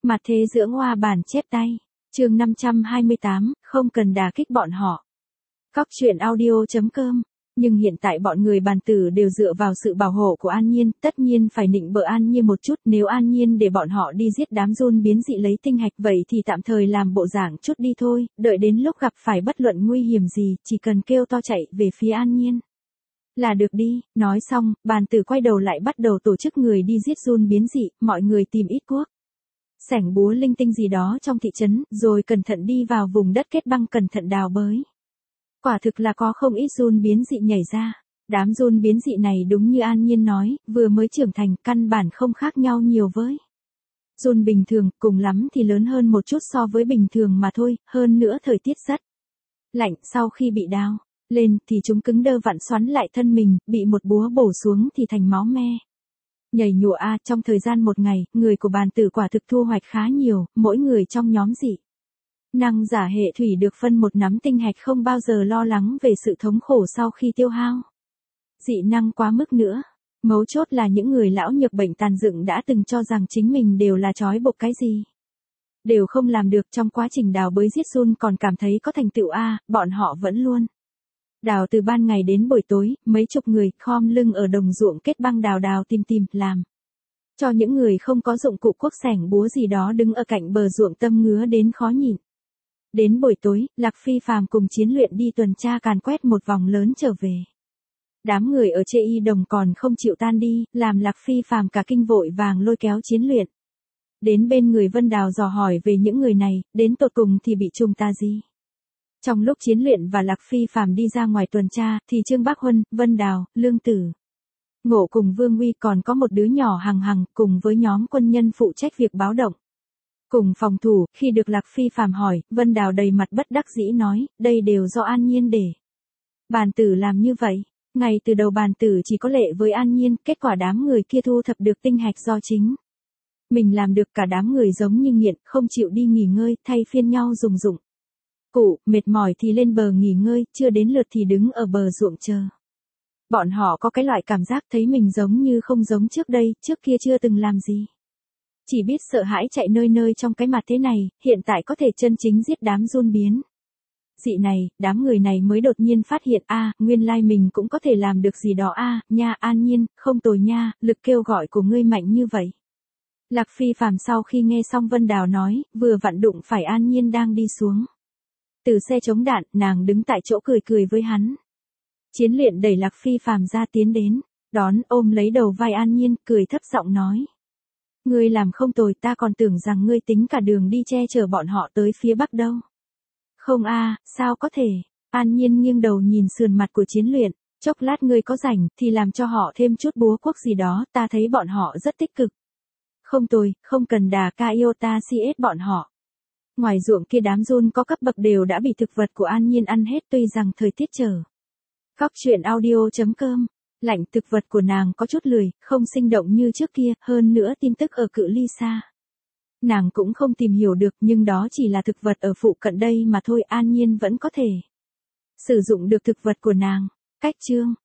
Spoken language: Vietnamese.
Mặt thế dưỡng hoa bản chép tay. Chương 528, không cần đả kích bọn họ. Cóc truyện audio.com. Nhưng hiện tại bọn người bàn tử đều dựa vào sự bảo hộ của An Nhiên, tất nhiên phải nịnh bợ An Nhiên một chút, nếu An Nhiên để bọn họ đi giết đám giun biến dị lấy tinh hạch vậy thì tạm thời làm bộ dạng chút đi thôi, đợi đến lúc gặp phải bất luận nguy hiểm gì, chỉ cần kêu to chạy về phía An Nhiên là được đi. Nói xong, bàn tử quay đầu lại bắt đầu tổ chức người đi giết giun biến dị, mọi người tìm ít cuốc, sẻng búa linh tinh gì đó trong thị trấn, rồi cẩn thận đi vào vùng đất kết băng cẩn thận đào bới. Quả thực là có không ít giun biến dị nhảy ra. Đám giun biến dị này đúng như An Nhiên nói, vừa mới trưởng thành, căn bản không khác nhau nhiều với giun bình thường, cùng lắm thì lớn hơn một chút so với bình thường mà thôi, hơn nữa thời tiết rất lạnh, sau khi bị đào lên thì chúng cứng đơ vặn xoắn lại thân mình, bị một búa bổ xuống thì thành máu me. Nhảy nhụa trong thời gian một ngày, người của bàn tử quả thực thu hoạch khá nhiều, mỗi người trong nhóm dị năng giả hệ thủy được phân một nắm tinh hạch, không bao giờ lo lắng về sự thống khổ sau khi tiêu hao dị năng quá mức nữa. Mấu chốt là những người lão nhược bệnh tàn dựng đã từng cho rằng chính mình đều là trói buộc cái gì đều không làm được, trong quá trình đào bới giết giun còn cảm thấy có thành tựu bọn họ vẫn luôn đào từ ban ngày đến buổi tối, mấy chục người khom lưng ở đồng ruộng kết băng đào tìm làm cho những người không có dụng cụ cuốc sẻng búa gì đó đứng ở cạnh bờ ruộng tâm ngứa đến khó nhịn. Đến buổi tối, Lạc Phi Phàm cùng Chiến Luyện đi tuần tra càn quét một vòng lớn trở về. Đám người ở Chê Y Đồng còn không chịu tan đi, làm Lạc Phi Phàm cả kinh vội vàng lôi kéo Chiến Luyện đến bên người Vân Đào dò hỏi về những người này, đến tột cùng thì bị trùng ta gì. Trong lúc Chiến Luyện và Lạc Phi Phàm đi ra ngoài tuần tra, thì Trương Bác Huân, Vân Đào, Lương Tử Ngộ cùng Vương Uy còn có một đứa nhỏ Hằng cùng với nhóm quân nhân phụ trách việc báo động cùng phòng thủ. Khi được Lạc Phi Phàm hỏi, Vân Đào đầy mặt bất đắc dĩ nói, đây đều do An Nhiên để bàn tử làm như vậy. Ngay từ đầu bàn tử chỉ có lệ với An Nhiên, kết quả đám người kia thu thập được tinh hạch do chính mình làm được, cả đám người giống như nghiện, không chịu đi nghỉ ngơi, thay phiên nhau dùng dụng cụ, mệt mỏi thì lên bờ nghỉ ngơi, chưa đến lượt thì đứng ở bờ ruộng chờ. Bọn họ có cái loại cảm giác thấy mình giống như không giống trước đây, trước kia chưa từng làm gì, chỉ biết sợ hãi chạy nơi trong cái mặt thế này, hiện tại có thể chân chính giết đám giun biến dị này, đám người này mới đột nhiên phát hiện nguyên lai mình cũng có thể làm được gì đó nha. An Nhiên, không tồi nha, lực kêu gọi của ngươi mạnh như vậy. Lạc Phi Phàm sau khi nghe xong Vân Đào nói, vừa vặn đụng phải An Nhiên đang đi xuống từ xe chống đạn, nàng đứng tại chỗ cười với hắn. Chiến Luyện đẩy Lạc Phi Phàm ra tiến đến, đón ôm lấy đầu vai An Nhiên, cười thấp giọng nói. Ngươi làm không tồi, ta còn tưởng rằng ngươi tính cả đường đi che chở bọn họ tới phía bắc đâu. Không sao có thể. An Nhiên nghiêng đầu nhìn sườn mặt của Chiến Luyện, chốc lát ngươi có rảnh thì làm cho họ thêm chút búa cuốc gì đó, ta thấy bọn họ rất tích cực. Không tồi, không cần đà ca yêu ta CS bọn họ. Ngoài ruộng kia đám giun có cấp bậc đều đã bị thực vật của An Nhiên ăn hết, tuy rằng thời tiết trở Cóc truyện audio.com. Lạnh, thực vật của nàng có chút lười, không sinh động như trước kia, hơn nữa tin tức ở cự ly xa nàng cũng không tìm hiểu được, nhưng đó chỉ là thực vật ở phụ cận đây mà thôi. An Nhiên vẫn có thể sử dụng được thực vật của nàng. Cách chương